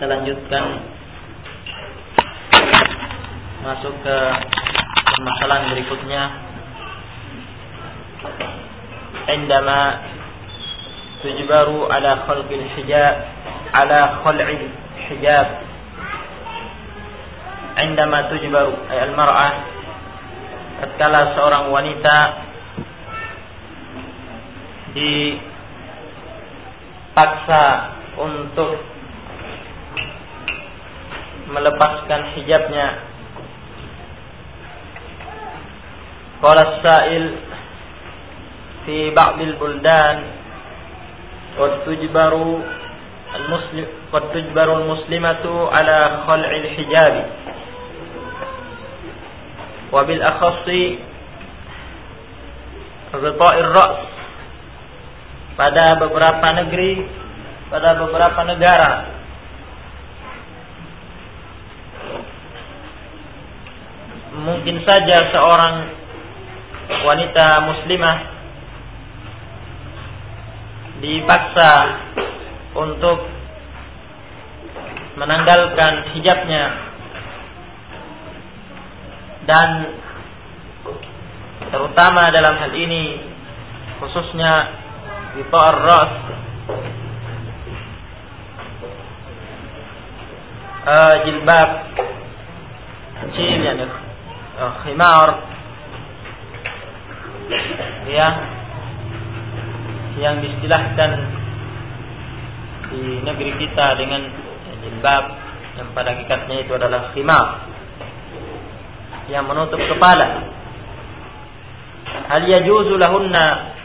kita lanjutkan masuk ke permasalahan berikutnya. Indama tujbaru ala khalqil hijab, ala khal'il hijab. Indama tujbaru ay al-mar'ah, tatkala seorang wanita dipaksa untuk melepaskan hijabnya. Qala as-sa'il fi ba'dil buldan qad tujbaru al-muslimatu ala khal'il hijabi wa bil akhassi ghita'ir ra's. Pada beberapa negeri, pada beberapa negara, mungkin saja seorang wanita muslimah dipaksa untuk menanggalkan hijabnya, dan terutama dalam hal ini khususnya ghita'ir ra's, jilbab kecil, yani khimar, ya, yang diistilahkan di negeri kita dengan jilbab, yang pada hakikatnya itu adalah khimar yang menutup kepala. Hal yajuzu lahunna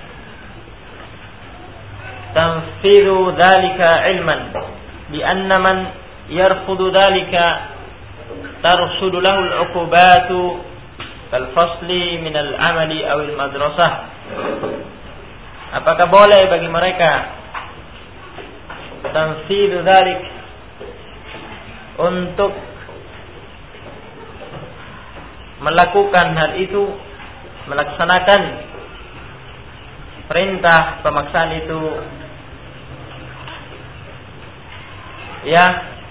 tanfidhu dhalika ilman bi anna man yarfudu dhalika tarsudu lahu al-uqubatu kal fasli min al-amali aw al-madrasah. Apakah boleh bagi mereka tanfidhu dhalik, untuk melakukan hal itu, melaksanakan perintah pemaksaan itu, ya,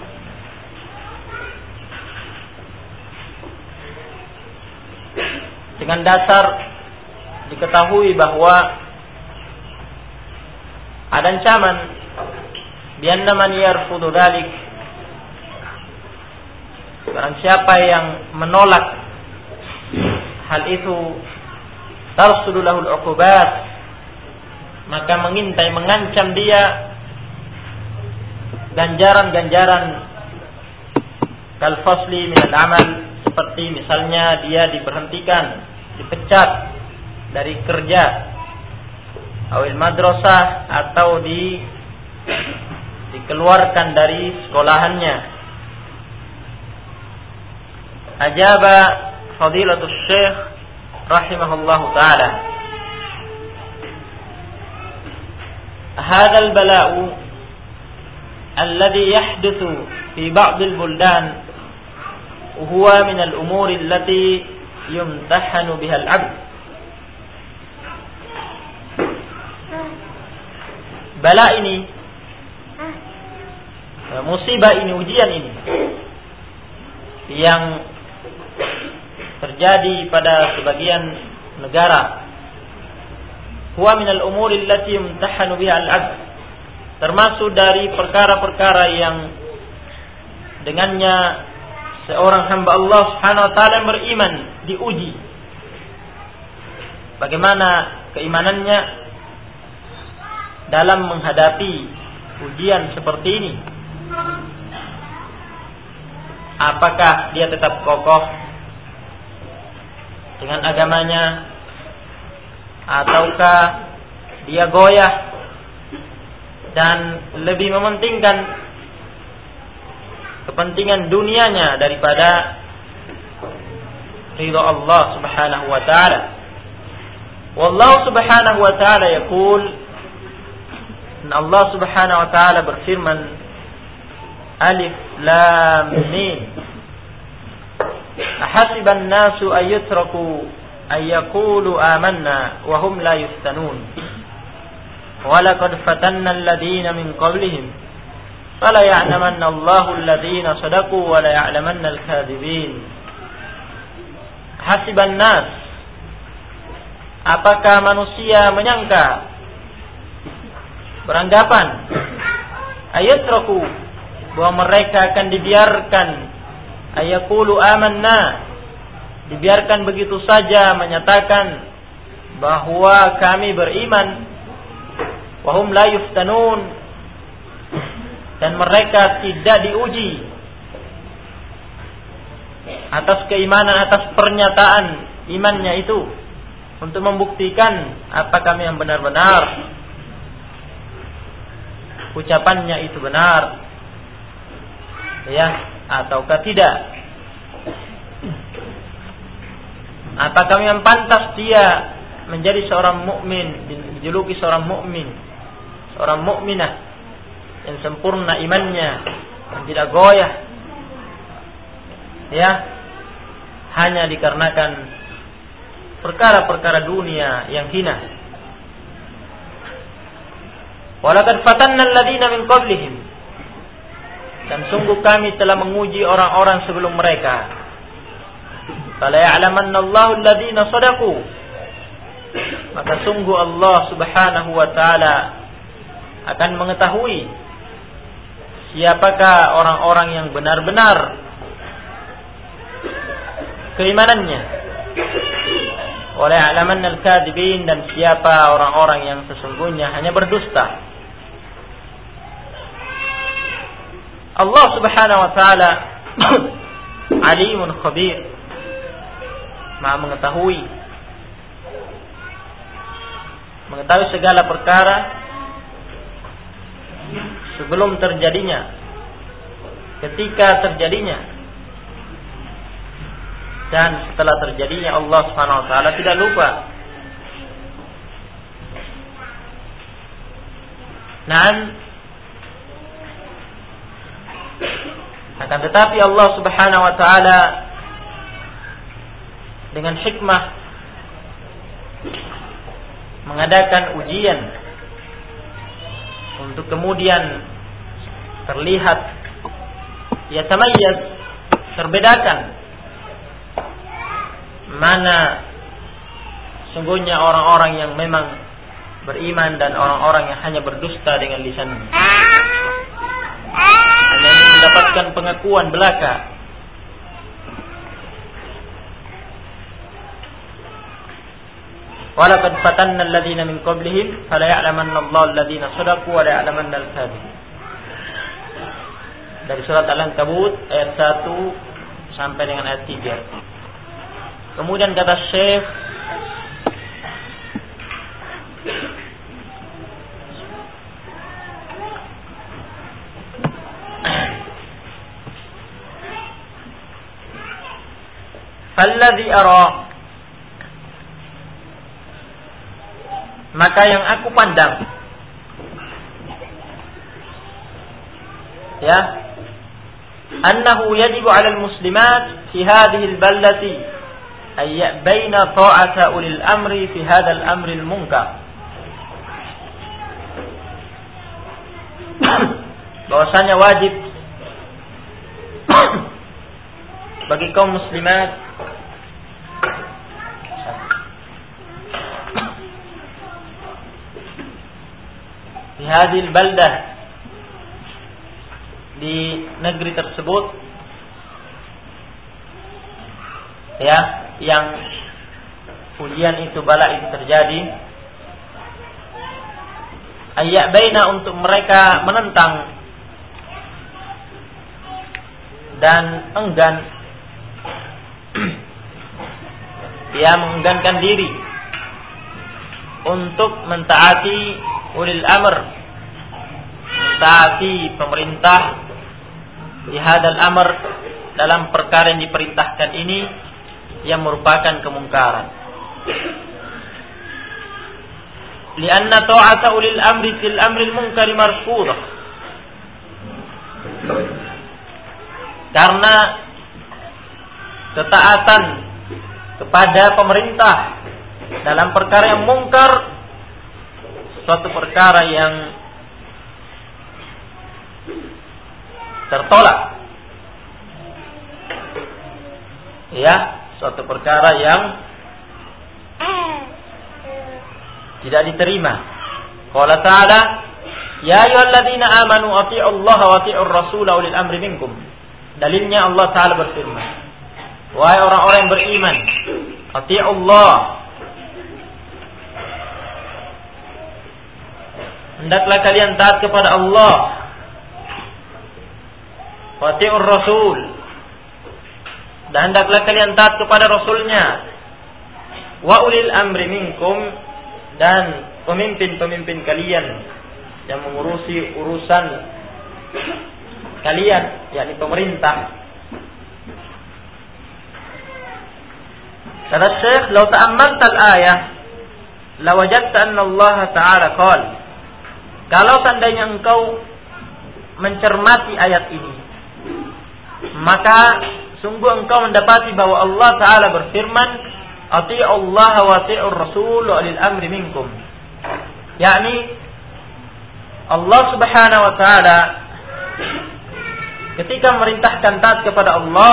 dengan dasar diketahui bahwa ada ancaman bi anna man yarfudu dzalik, barang siapa yang menolak hal itu, tarsudu lahul uqubat, maka mengintai, mengancam dia ganjaran-ganjaran kal fasli min al-amal, seperti misalnya dia diberhentikan, dipecat dari kerja, awil madrasah, atau dikeluarkan dari sekolahannya. Ajaba fadilatul syekh rahimahullahu ta'ala, hadzal bala'u alladhi yahduthu fi ba'd al-buldan huwa min al-umuri allati yumtahanu biha al-'abd. Bala ini, musibah ini, ujian ini yang terjadi pada sebagian negara, huwa min al-umuri allati yumtahanu biha al-'abd, termasuk dari perkara-perkara yang dengannya seorang hamba Allah Subhanahu wa taala beriman diuji. Bagaimana keimanannya dalam menghadapi ujian seperti ini? Apakah dia tetap kokoh dengan agamanya, ataukah dia goyah dan lebih mementingkan kepentingan dunianya daripada ridha Allah Subhanahu wa taala? Wallahu Subhanahu wa taala yaqul, Allah Subhanahu wa taala berfirman, Alif Lam Mim, ahasiban nasu ayyutraku ayyaqulu amanna wa hum la yuftanun wa laqad fatanna alladhina min qablihim fala ya'lamanna Allahu alladhina sadaqu wa la ya'lamanna al-kadhibin. Hasiban nas, apakah manusia menyangka, beranggapan, ayatraku, bahwa mereka akan dibiarkan, ayaqulu amanna, dibiarkan begitu saja menyatakan bahwa kami beriman, wahum la yuftanun, dan mereka tidak diuji atas keimanan, atas pernyataan imannya itu, untuk membuktikan apakah kami yang benar-benar ucapannya itu benar, ya, ataukah tidak. Apakah yang pantas dia menjadi seorang mukmin, dijuluki seorang mukmin, seorang mukminah yang sempurna imannya, yang tidak goyah, ya, hanya dikarenakan perkara-perkara dunia yang hina. Walaqad fatanna alladziina min qablihim, dan sungguh kami telah menguji orang-orang sebelum mereka. Fala ya'lamanna Allahu alladziina shadaqu, maka sungguh Allah Subhanahu wa taala akan mengetahui siapakah orang-orang yang benar-benar keimanannya. Wa la ya'lamanna al-kadzibin, dan siapa orang-orang yang sesungguhnya hanya berdusta. Allah Subhanahu wa taala alimun khabir, Maha mengetahui segala perkara sebelum terjadinya, ketika terjadinya, dan setelah terjadinya. Allah Subhanahu wa taala tidak lupa. Akan tetapi Allah Subhanahu wa taala dengan hikmah mengadakan ujian untuk kemudian terlihat, ya, tamayyaz, terbedakan mana sungguhnya orang-orang yang memang beriman dan orang-orang yang hanya berdusta dengan lisannya, hanya ingin mendapatkan pengakuan belaka. Walaqad fatanna alladziina min qablihim fala ya'lamanna Allahu alladziina shadaqu wa la ya'lamanna al-kadzibin. Dari surat Al-Ankabut ayat 1 sampai dengan ayat 3. Kemudian kata Syekh, falladzi ara, maka yang aku pandang, ya, annahu yajibu 'alal muslimat fi hadhihi al-baldati ay ya'baina ta'ata ulil amri fi hadzal amri al-munkar. Bahwasanya wajib bagi kaum muslimat di hadil baldah, di negeri tersebut, ya, yang ujian itu, bala itu terjadi, ayat baina, untuk mereka menentang dan enggan, ya, mengenggankan diri untuk mentaati ulil amr, mentaati pemerintah di hadal amr, dalam perkara yang diperintahkan ini yang merupakan kemungkaran. Lianna ta'ata ulil amri fil amril munkari marfudah, karena ketaatan kepada pemerintah dalam perkara yang mungkar, suatu perkara yang tertolak. Ya, suatu perkara yang tidak diterima. Qala ta'ala, ya ayyuhalladzina amanu athi'ullaha wa athi'ur rasula ulil amri minkum. Dalilnya Allah Ta'ala berfirman, wahai orang-orang yang beriman, athi'ullah, hendaklah kalian taat kepada Allah, wa athi'ur rasul, dan hendaklah kalian taat kepada Rasulnya, wa ulil amri minkum, dan pemimpin-pemimpin kalian yang mengurusi urusan kalian, yakni pemerintah. Kata Syekh, "Lau ta'ammalta al-ayah, lawajadta anna Allah Ta'ala qala." Kalau seandainya engkau mencermati ayat ini, maka sungguh engkau mendapati bahwa Allah Ta'ala berfirman, "Ati'u Allah wa ati'ur Rasul wa ulil amri minkum." Yakni Allah Subhanahu wa Ta'ala ketika memerintahkan taat kepada Allah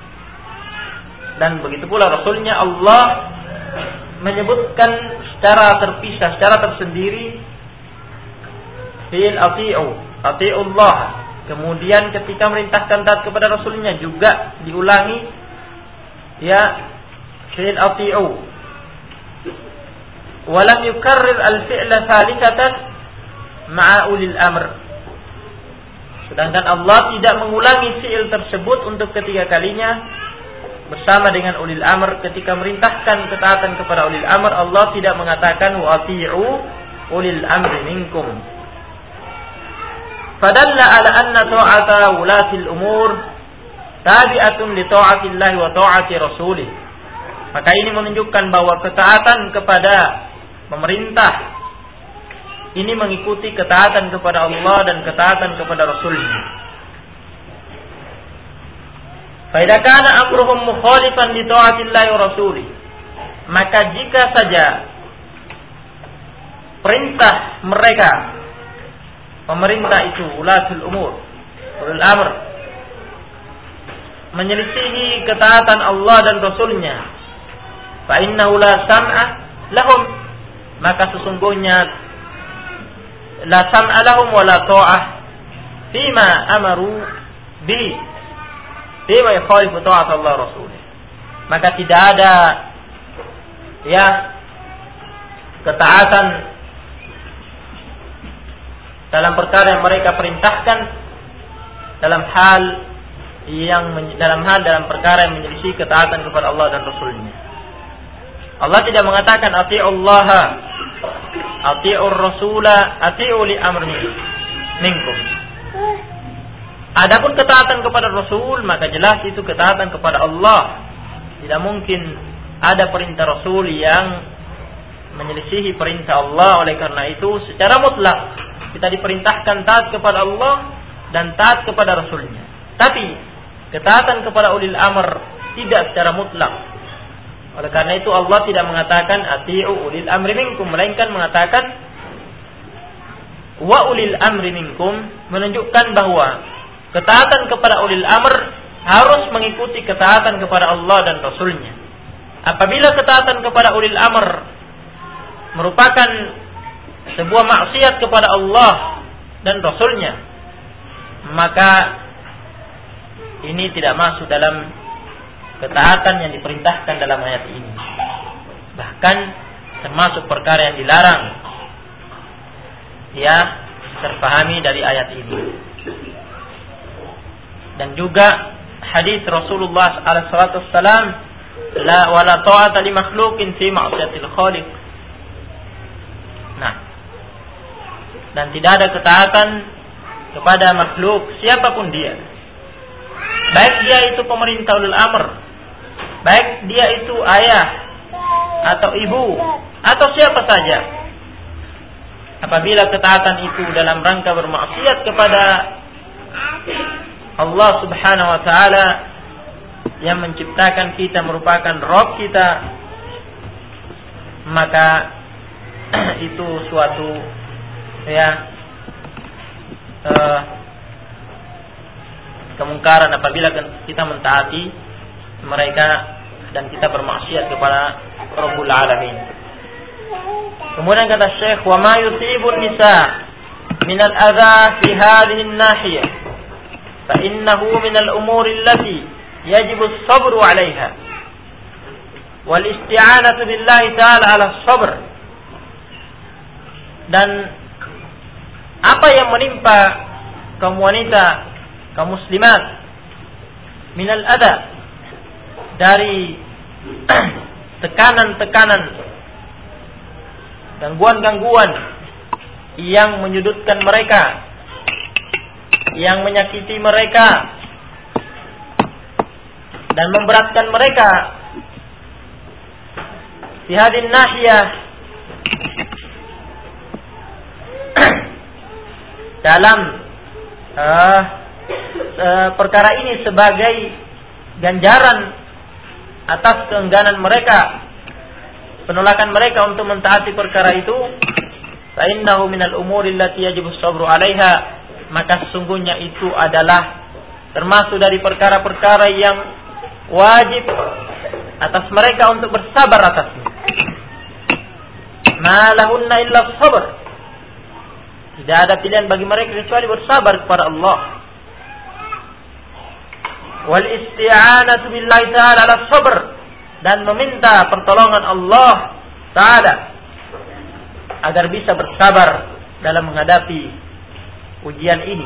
dan begitu pula Rasulnya, Allah menyebutkan secara terpisah, secara tersendiri fi'il ati'u Allah. Kemudian ketika merintahkan taat kepada Rasulnya juga diulangi ya fi'il ati'u. Walam yukarrir al-fi'la thalithatan ma'a ulil amr. Sedangkan Allah tidak mengulangi fi'il tersebut untuk ketiga kalinya bersama dengan ulil amr. Ketika merintahkan ketaatan kepada ulil amr, Allah tidak mengatakan wa ati'u ulil amri minkum. Fadalla ala anna ta'ata wulatil umur tabi'atun li ta'atillahi wa ta'ati rasulih. Maka ini menunjukkan bahwa ketaatan kepada pemerintah ini mengikuti ketaatan kepada Allah dan ketaatan kepada Rasulnya. Fa idza kana amruhum mukhalifan li ta'atillahi wa rasulih, maka jika saja perintah mereka, pemerintah itu ulatul umur, ulul amr, menyelisihi ketaatan Allah dan Rasulnya, fa innahu la sam'a lahum, maka sesungguhnya la sam'a lahum wa la ta'ah fima amaru bi fima yukhalifu ta'at Allah Rasulih. Maka tidak ada ya ketaatan dalam perkara yang mereka perintahkan dalam perkara yang menyelisih ketaatan kepada Allah dan Rasulnya. Allah tidak mengatakan ati'ullaha, ati'ur rasula, ati'u li amri minkum. Adapun ketaatan kepada Rasul, maka jelas itu ketaatan kepada Allah. Tidak mungkin ada perintah Rasul yang menyelisihi perintah Allah. Oleh karena itu secara mutlak kita diperintahkan taat kepada Allah dan taat kepada Rasulnya. Tapi ketaatan kepada ulil amr tidak secara mutlak. Oleh karena itu Allah tidak mengatakan ati'u ulil amri minkum, melainkan mengatakan wa ulil amri minkum, menunjukkan bahwa ketaatan kepada ulil amr harus mengikuti ketaatan kepada Allah dan Rasulnya. Apabila ketaatan kepada ulil amr merupakan sebuah maksiat kepada Allah dan Rasulnya, maka ini tidak masuk dalam ketaatan yang diperintahkan dalam ayat ini. Bahkan termasuk perkara yang dilarang ya terpahami dari ayat ini. Dan juga hadis Rasulullah SAW, la wala ta'ata li makhluqin fi ma'siyatil khaliq. Nah, dan tidak ada ketaatan kepada makhluk siapapun dia, baik dia itu pemerintah ulul amr, baik dia itu ayah atau ibu atau siapa saja. Apabila ketaatan itu dalam rangka bermaksiat kepada Allah Subhanahu wa taala yang menciptakan kita, merupakan Rabb kita, maka itu suatu ya kemungkaran apabila kita mentaati mereka dan kita bermaksiat kepada Rabbul Alamin. Kemudian kata Syekh, wa ma yusibun nisa min al-adha fi hadhihi an-nahiyah fa innahu min al-umur allati yajibu as-sabru 'alayha wal isti'anatu billahi ta'ala 'ala as-sabr. Dan apa yang menimpa kaum wanita, kaum muslimat, min al-adha, dari tekanan-tekanan, gangguan-gangguan yang menyudutkan mereka, yang menyakiti mereka dan memberatkan mereka fi hadhihi nahiyah, dalam perkara ini sebagai ganjaran atas keengganan mereka, penolakan mereka untuk mentaati perkara itu, fa innahu minal umuri allati yajibu as-sabru 'alaiha, maka sesungguhnya itu adalah termasuk dari perkara-perkara yang wajib atas mereka untuk bersabar atasnya. Ma lahunna illa as-sabr, tidak ada pilihan bagi mereka kecuali bersabar kepada Allah. Wal isti'anatu billahi ta'ala 'ala sabr, dan meminta pertolongan Allah Ta'ala agar bisa bersabar dalam menghadapi ujian ini.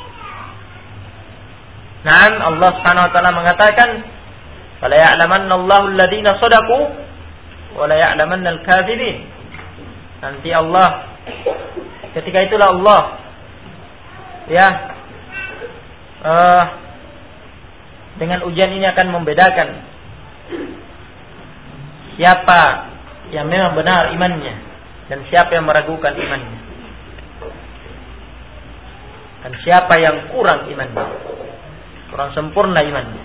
Naam, Allah Subhanahu wa taala mengatakan, "Fala ya'lamanna Allahu alladziina shadaqu wa la ya'lamanna al-kadzibin." Nanti Allah, ketika itulah Allah dengan ujian ini akan membedakan siapa yang memang benar imannya dan siapa yang meragukan imannya, dan siapa yang kurang imannya, kurang sempurna imannya.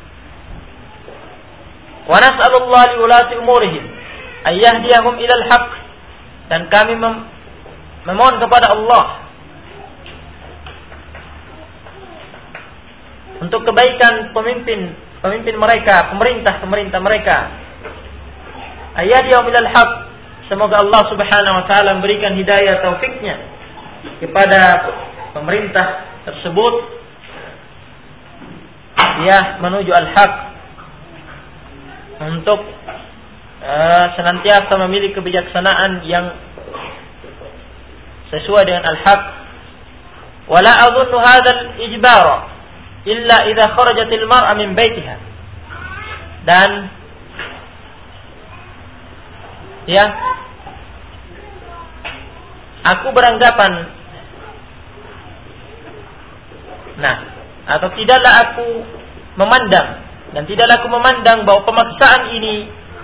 Wa nas'alullaha li ulati umurihim ay yahdiyahum ilal haqq, dan kami memohon kepada Allah untuk kebaikan pemimpin mereka, pemerintah mereka. Ayyadiyahum ilal haq, semoga Allah Subhanahu wa taala memberikan hidayah taufiknya kepada pemerintah tersebut menuju al-haq, untuk senantiasa memiliki kebijaksanaan yang sesuai dengan al-haq. Wala adhunnu hadzal ijbara illa idza kharajatil mar'a min baitiha, dan aku beranggapan, atau tidaklah aku memandang, dan tidaklah aku memandang bahwa pemaksaan ini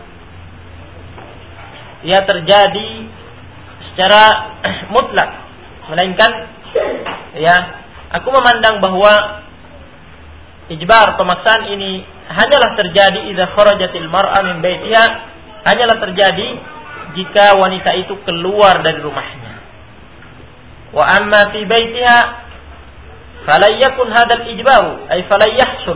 terjadi secara mutlak, melainkan aku memandang bahwa ijbar, pemaksaan ini hanyalah terjadi idza kharajatil mar'a min baitiha, hanyalah terjadi jika wanita itu keluar dari rumahnya. Wa amma fi baitiha fala yakun hadzal ijbaru ay fala yahsul,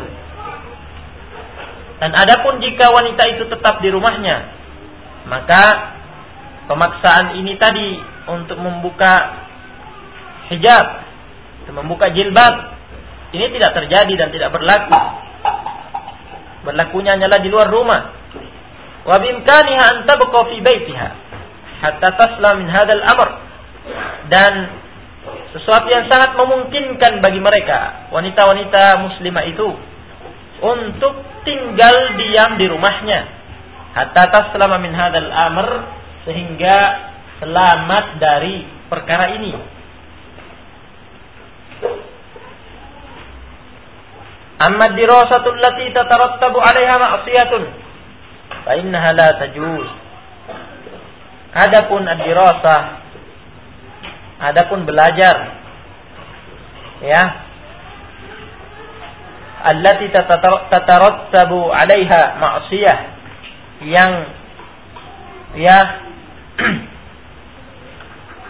dan adapun jika wanita itu tetap di rumahnya, maka pemaksaan ini tadi untuk membuka hijab, untuk membuka jilbab, ini tidak terjadi dan tidak berlaku. Berlakunya hanyalah di luar rumah. Wa bimkaniha an tabqa fi baitiha hatta taslam min hadzal amr, dan sesuatu yang sangat memungkinkan bagi mereka, wanita-wanita muslimah itu, untuk tinggal diam di rumahnya hatta taslama min hadzal amr, sehingga selamat dari perkara ini. Amma dirasatul lati tatarattabu 'alaiha ma'siyatun fa innaha la tajuz. Adapun ad-dirasah, adapun belajar, allati tatarattabu 'alaiha ma'siyah, yang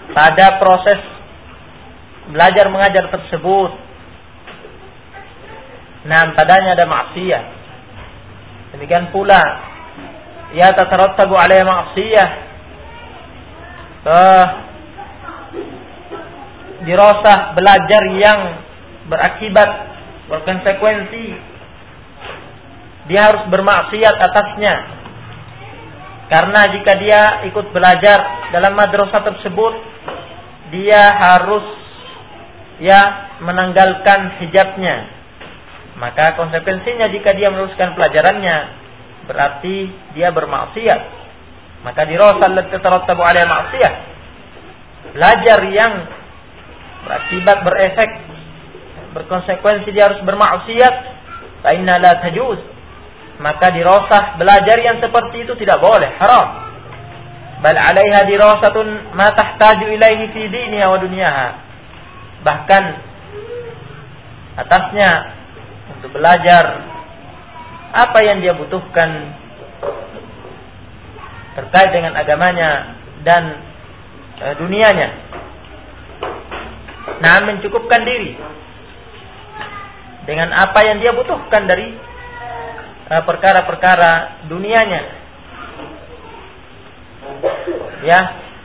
pada proses belajar mengajar tersebut padanya ada maksiat. Demikian pula ya tatarattabu alaihi maksiyah, dirasah belajar yang berakibat berkonsekuensi, dia harus bermaksiat atasnya. Karena jika dia ikut belajar dalam madrasah tersebut, dia harus menanggalkan hijabnya. Maka konsekuensinya jika dia meneruskan pelajarannya, berarti dia bermaksiat. Maka dirasah allati tatarattabu alaiha maksiyah, belajar yang berakibat, berefek, berkonsekuensi dia harus bermaksiat, fa inna la tajuz. Maka dirasah belajar yang seperti itu tidak boleh, haram. Bal 'alaiha dirasatun ma tahtaju ilaihi fi diniha wa dunyaha. Bahkan atasnya untuk belajar apa yang dia butuhkan terkait dengan agamanya dan dunianya. Nah, mencukupkan diri dengan apa yang dia butuhkan dari perkara-perkara dunianya. Ya.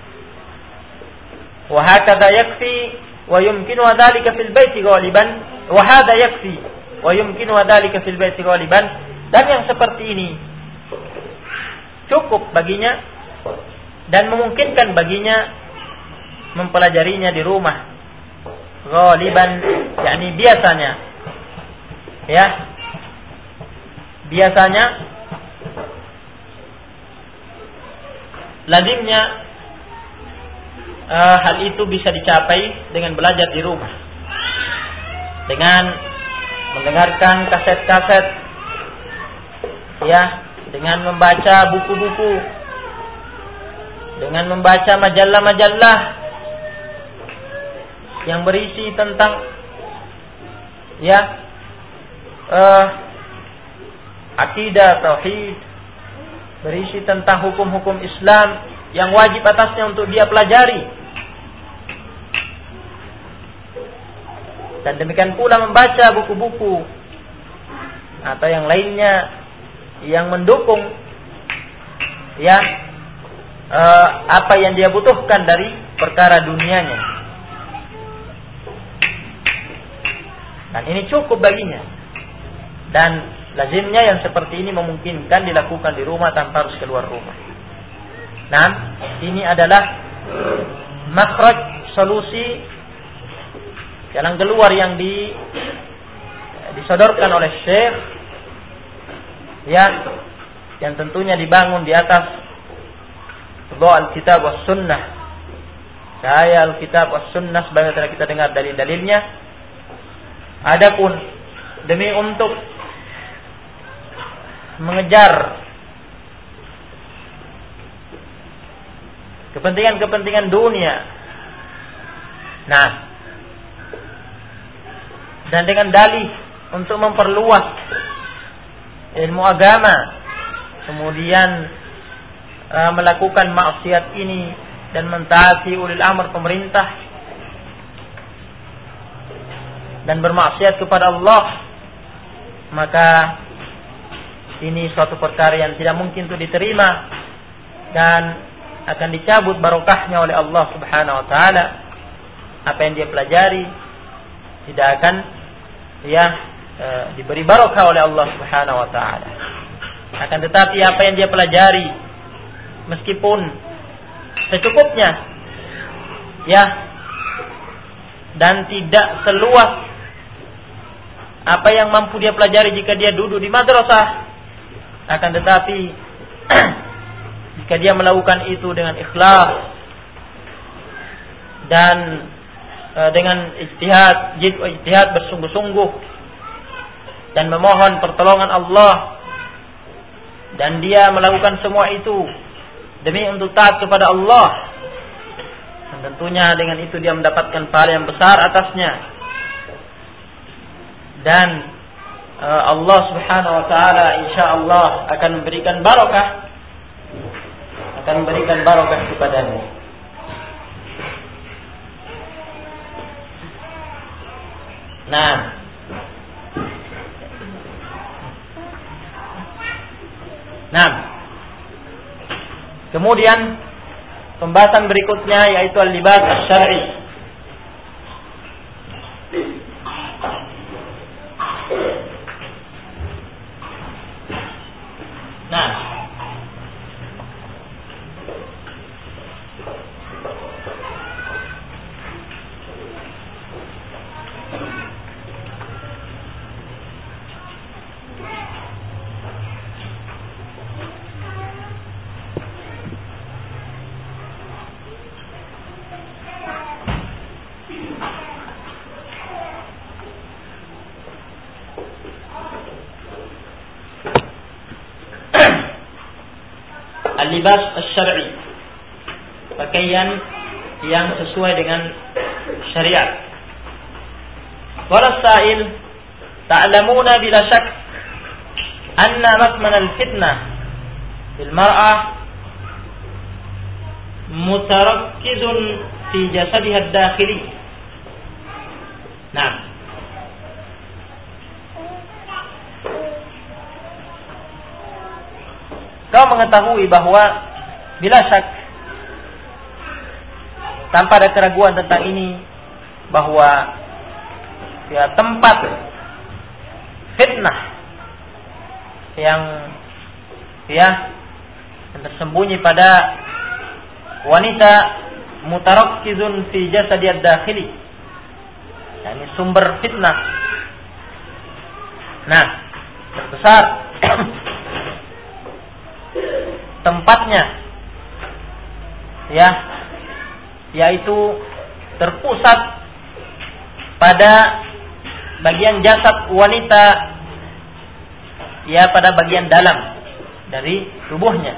Wa hakadha yakfi wa yumkinu dzalika fil baiti ghaliban, wa hadha yakfi wa yumkinu dzalika fil baiti ghaliban. Dan yang seperti ini cukup baginya dan memungkinkan baginya mempelajarinya di rumah. Ghaliban yakni biasanya. Ya. Biasanya lazimnya hal itu bisa dicapai dengan belajar di rumah, dengan mendengarkan kaset-kaset, ya, dengan membaca buku-buku, dengan membaca majalah-majalah yang berisi tentang akidah, tauhid, berisi tentang hukum-hukum Islam yang wajib atasnya untuk dia pelajari. Dan demikian pula membaca buku-buku atau yang lainnya yang mendukung apa yang dia butuhkan dari perkara dunianya. Dan ini cukup baginya. Dan lazimnya yang seperti ini memungkinkan dilakukan di rumah tanpa harus keluar rumah. Nah, ini adalah makhraj, solusi, jalan keluar yang disodorkan oleh Syekh, yang tentunya dibangun di atas Al-Kitab was Sunnah. Cahaya Al-Kitab was Sunnah sebagaimana telah kita dengar dalil-dalilnya. Adapun demi untuk mengejar kepentingan-kepentingan dunia, dan dengan dalih untuk memperluas ilmu agama, kemudian melakukan maksiat ini dan mentaati ulil amr pemerintah dan bermaksiat kepada Allah, maka ini suatu perkara yang tidak mungkin untuk diterima dan akan dicabut barokahnya oleh Allah Subhanahu wa taala. Apa yang dia pelajari tidak akan diberi barokah oleh Allah Subhanahu wa taala. Akan tetapi apa yang dia pelajari meskipun secukupnya dan tidak seluas apa yang mampu dia pelajari jika dia duduk di madrasah, akan tetapi jika dia melakukan itu dengan ikhlas dan dengan ijtihad bersungguh-sungguh dan memohon pertolongan Allah, dan dia melakukan semua itu demi untuk taat kepada Allah, dan tentunya dengan itu dia mendapatkan pahala yang besar atasnya, dan Allah Subhanahu wa taala insyaallah akan memberikan barokah kepadanya. Nah, Nah, kemudian pembahasan berikutnya yaitu al-libas asy-syar'i. Nah, al-libas asy-syar'i, pakaian yang sesuai dengan syariat. Qala as-sa'il, ta'lamuna bila syak anna makman al-fitnah bil mar'ah mutarakkizun fi jasadiha ad-dakhili. Nah, kau mengetahui bahwa bila syak, tanpa ada keraguan tentang ini, bahwa ya tempat fitnah yang tersembunyi pada wanita mutarakkizun fi jasadiyad dakhili, yakni sumber fitnah. Nah, terbesar tempatnya, yaitu terpusat pada bagian jasad wanita, pada bagian dalam dari tubuhnya.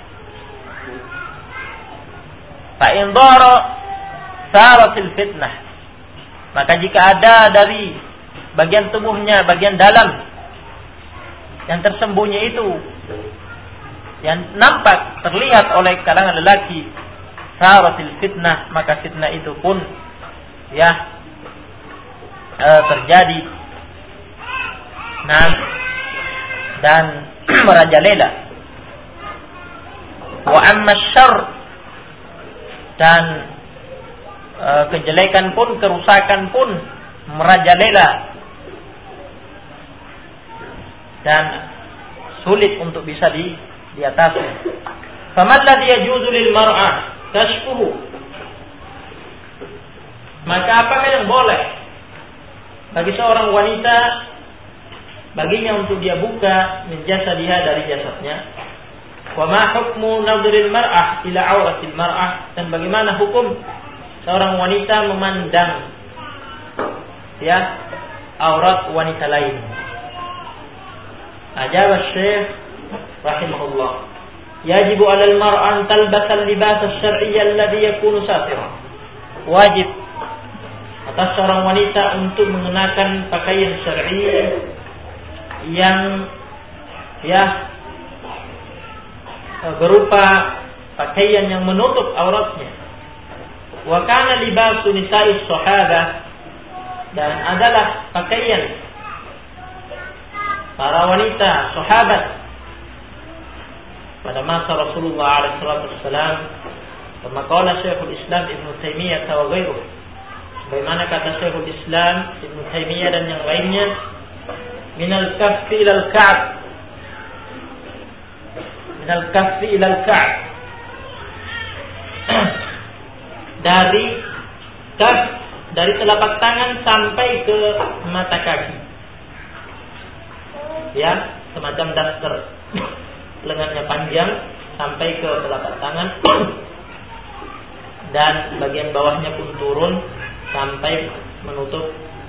Fa in dhara saratil fitnah, maka jika ada dari bagian tubuhnya, bagian dalam yang tersembunyi itu, yang nampak terlihat oleh kalangan lelaki, saratil fitnah, maka fitnah itu pun terjadi. Nah, dan merajalela. Wa amma syarr, dan kejelekan pun, kerusakan pun merajalela dan sulit untuk bisa diatasi. Faman ladzi yajuzu lil mar'ah kashfuhu, maka apakah yang boleh bagi seorang wanita baginya untuk dia buka min jasadiha, dari jasadnya. Wa ma hukmu nadhril mar'ah ila auratil mar'ah, dan bagaimana hukum seorang wanita memandang aurat wanita lain. Ajab Syekh rahimahullah, yajibu 'alal mar'ah an talbasa al-libas asy-syar'iyya alladhi yakunu satira. Wajib atas seorang wanita untuk mengenakan pakaian syar'i yang berupa pakaian yang menutup auratnya. Wa kana libasu nisa'is sahabah, dan adalah pakaian para wanita sahabat pada masa Rasulullah SAW. Kama qala Syekhul Islam Ibn Taimiyah wa ghairuh, bagaimana kata Syekhul Islam Ibn Taimiyah dan yang lainnya, minal kaffi ilal ka'b, minal kaffi ilal ka'b, dari kaf, dari telapak tangan sampai ke mata kaki, semacam daster, lengannya panjang sampai ke telapak tangan, dan bagian bawahnya pun turun sampai menutup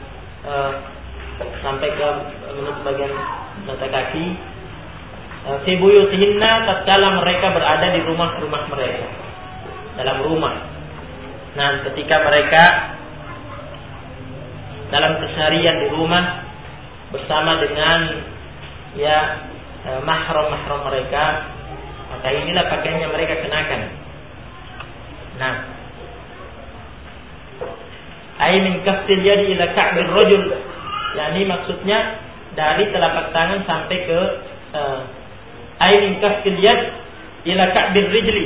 menutup bagian mata kaki. Fi buyutihinna, tatkala mereka berada di rumah-rumah mereka, dalam rumah. Nah, ketika mereka dalam keseharian di rumah bersama dengan mahram-mahram mereka, maka inilah pakaian yang mereka kenakan. Nah, ay min kaffil yadi ila ka'bir rajul, yakni maksudnya dari telapak tangan sampai ke ay min kaffil yad ila ka'bir rijli.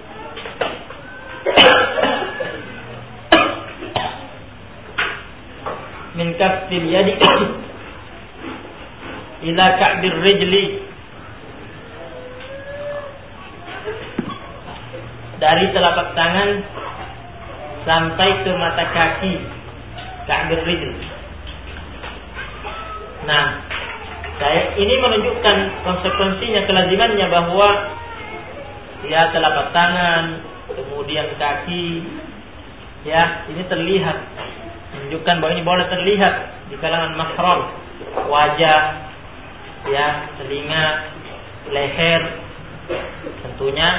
Min kaffil yadi ila ka'bir rijli, dari telapak tangan sampai ke mata kaki, ka'bir rijli. Nah, ini menunjukkan konsekuensinya, kelazimannya bahwa ya telapak tangan, kemudian kaki, ya ini terlihat, menunjukkan bahwa ini boleh terlihat di kalangan mahram, wajah, ya telinga, leher, tentunya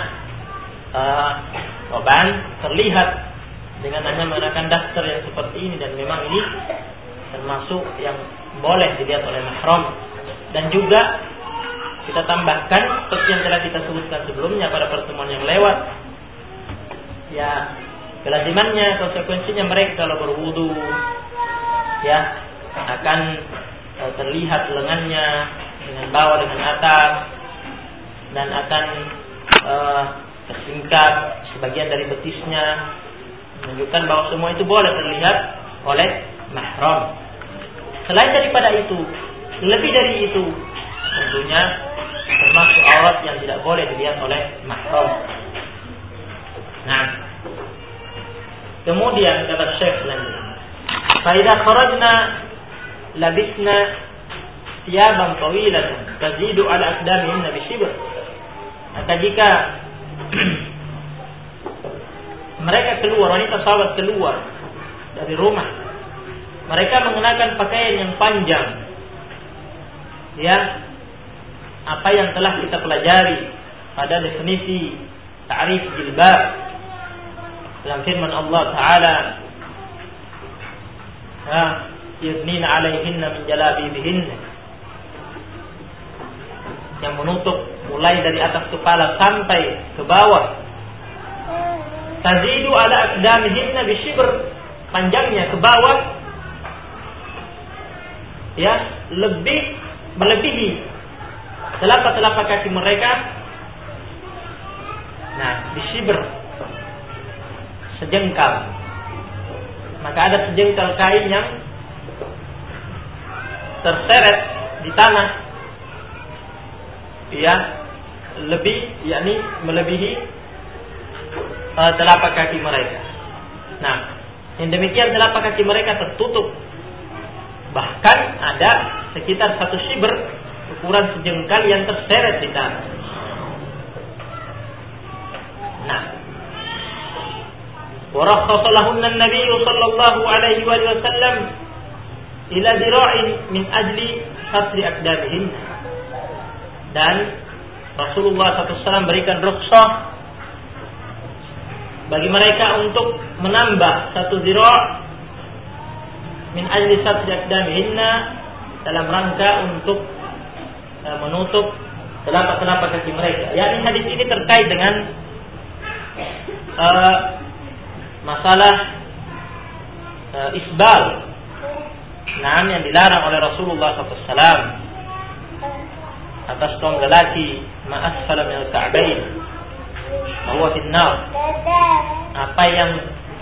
korban terlihat dengan hanya menggunakan daster yang seperti ini, dan memang ini termasuk yang boleh dilihat oleh mahram. Dan juga kita tambahkan seperti yang telah kita sebutkan sebelumnya pada pertemuan yang lewat, ya kelazimannya, konsekuensinya mereka kalau berwudu ya akan terlihat lengannya dengan bawah dengan atas, dan akan tersingkap sebagian dari betisnya, menunjukkan bahwa semua itu boleh terlihat oleh mahram. Selain daripada itu, lebih dari itu, tentunya termasuk aurat yang tidak boleh dilihat oleh mahram. Nah, kemudian kata Syekh selanjutnya, fa idza kharajna labisna thiyaban tawilatan tazidu ala aqdamihinna bi shibr. Maka jika mereka keluar, wanita sahabat keluar dari rumah, mereka mengenakan pakaian yang panjang, ya apa yang telah kita pelajari pada definisi ta'rif jilbab dalam firman Allah Ta'ala, yudnina alaihinna min jalabibihinna, yang menutup mulai dari atas kepala sampai ke bawah. Tazidu ala aqdamihinna bishibr, panjangnya ke bawah ya melebihi telapak kaki mereka. Nah, bishibr sejengkal. Maka ada sejengkal kain yang terseret di tanah, ya yakni melebihi telapak kaki mereka. Nah, yang demikian telapak kaki mereka tertutup, bahkan ada sekitar 1 shibr, ukuran sejengkal yang terseret di tanah. Nah, warakhasa lahunna an-nabiy sallallahu alaihi wasallam ila dira'in min ajli satri aqdamihin. Dan Rasulullah SAW berikan rukhsah bagi mereka untuk menambah 1 zira' min ajli satri aqdamihinna, dalam rangka untuk menutup telapak kaki mereka. Yani hadis ini terkait dengan masalah isbal, yang dilarang oleh Rasulullah SAW atas kaum lelaki, ma asfala min al-ka'bain bahwa finnar, apa yang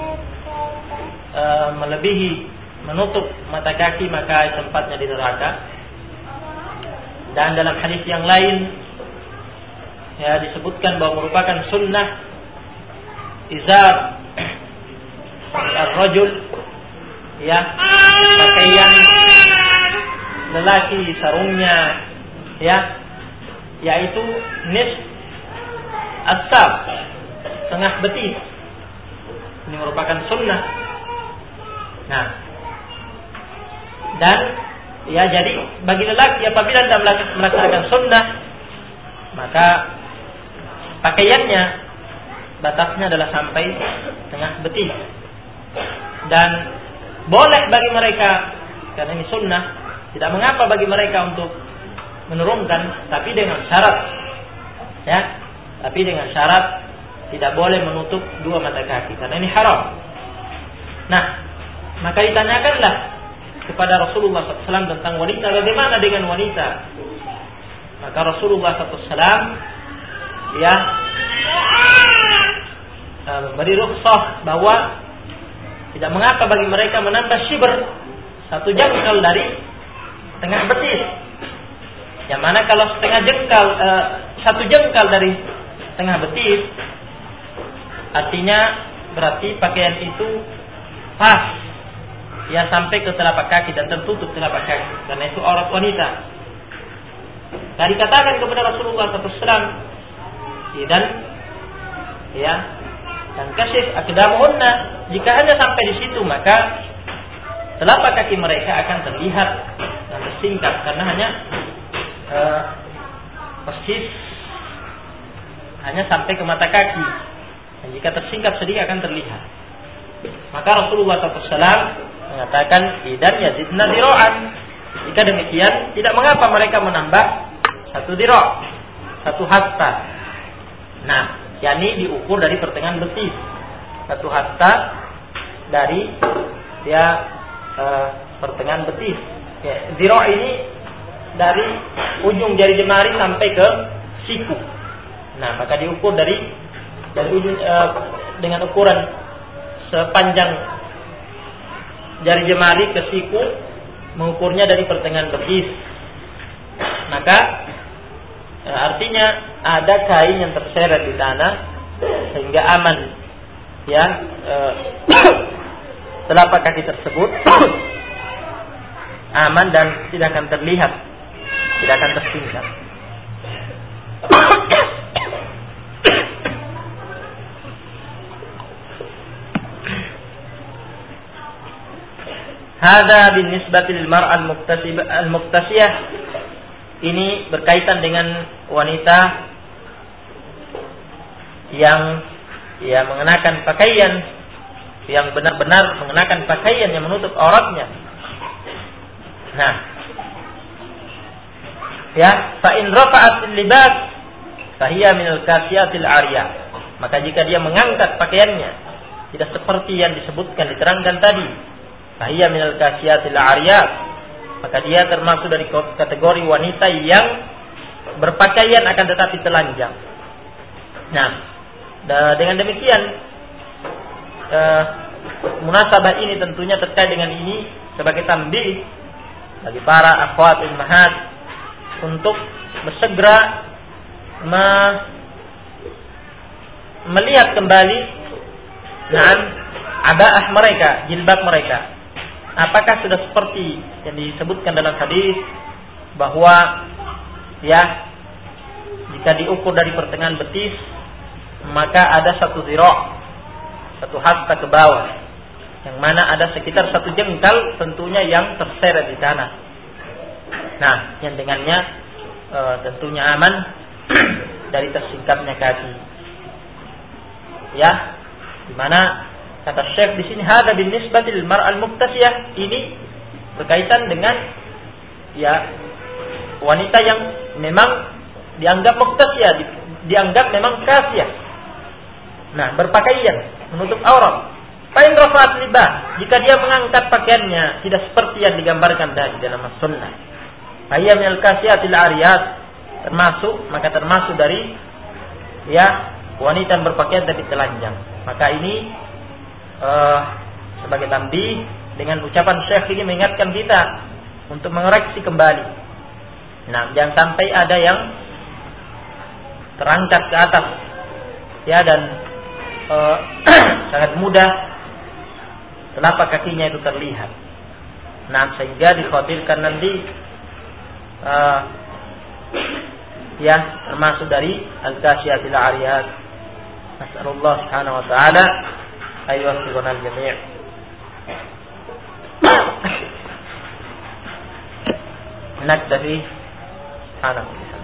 melebihi menutup mata kaki maka tempatnya di neraka. Dan dalam hadis yang lain ya disebutkan bahwa merupakan sunnah izar ar-rajul, ya pakaian lelaki, sarungnya, ya yaitu nisf as-sab, setengah betis. Ini merupakan sunnah. Nah, dan ya jadi bagi lelaki apabila tidak melaksanakan sunnah, maka pakaiannya batasnya adalah sampai setengah betis. Dan boleh bagi mereka, karena ini sunnah, tidak mengapa bagi mereka untuk menurunkan, tapi dengan syarat, ya, tapi dengan syarat tidak boleh menutup 2 mata kaki, karena ini haram. Nah, maka ditanyakanlah kepada Rasulullah SAW tentang wanita, bagaimana dengan wanita maka Rasulullah SAW ya memberi rukhsah bahwa tidak mengapa bagi mereka menambah shibr, satu jengkal dari tengah betis. Yang mana kalau satu jengkal dari tengah betis, artinya berarti pakaian itu pas ya sampai ke telapak kaki dan tertutup telapak kaki, karena itu aurat wanita. Nah, dikatakan kepada Rasulullah SAW dan kasih akdamuhunna, jika hanya sampai di situ maka telapak kaki mereka akan terlihat dan tersingkap karena hanya persis hanya sampai ke mata kaki, dan jika tersingkap sedikit akan terlihat. Maka Rasulullah SAW mengatakan idan yazidna dira'an, jika demikian tidak mengapa mereka menambah satu dira', satu hasta. Nah, yakni diukur dari pertengahan betis, satu hasta dari pertengahan betis. Ya, dira' ini dari ujung jari jemari sampai ke siku. Nah, maka diukur dari ujung dengan ukuran sepanjang jari jemari ke siku, mengukurnya dari pertengahan betis. Maka artinya ada kain yang terseret di tanah sehingga aman ya telapak kaki tersebut aman dan tidak akan terlihat, tidak akan tersingkap. Hadza binisbati lil mar'ah al-muktasiyah, ini berkaitan dengan wanita yang mengenakan pakaian, yang benar-benar mengenakan pakaian yang menutup auratnya. Nah, ya, fa in rafa'at libas fa hiya min al-kasiyatil 'ariyah. Maka jika dia mengangkat pakaiannya tidak seperti yang disebutkan diterangkan tadi, fa hiya min al-kasiyatil 'ariyah, maka dia termasuk dari kategori wanita yang berpakaian akan tetapi telanjang. Nah, dengan demikian munasabah ini tentunya terkait dengan ini sebagai tambih bagi para akhwat ummahat untuk bersegera melihat kembali abaah mereka, jilbab mereka. Apakah sudah seperti yang disebutkan dalam hadis bahwa ya jika diukur dari pertengahan betis maka ada satu zira', satu hasta ke bawah, yang mana ada sekitar satu jengkal tentunya yang terseret di tanah. Nah, yang dengannya tentunya aman dari tersingkapnya kaki. Ya, di mana kata Syekh di sini hada bin nisbati lil mar'al muktasiyah, ini berkaitan dengan ya wanita yang memang dianggap muktasiyah, dianggap memang kasiyah. Nah, berpakaian menutup aurat. Fa'in rafa'at libah, jika dia mengangkat pakaiannya tidak seperti yang digambarkan tadi dalam as-sunnah. Ayya minal kasiyatil 'ariyat, termasuk dari ya wanita yang berpakaian tapi telanjang. Maka ini sebagai tambih dengan ucapan Syekh ini mengingatkan kita untuk mengoreksi kembali. Nah, jangan sampai ada yang terangkat ke atas ya dan sangat mudah telapak kakinya itu terlihat. Nah, sehingga dikhawatirkan nanti ya termasuk dari al-kasiyatil 'ariyat. Nas'alullah subhanahu wa ta'ala ayyuhal jami'. Naktafi. Subhanallah.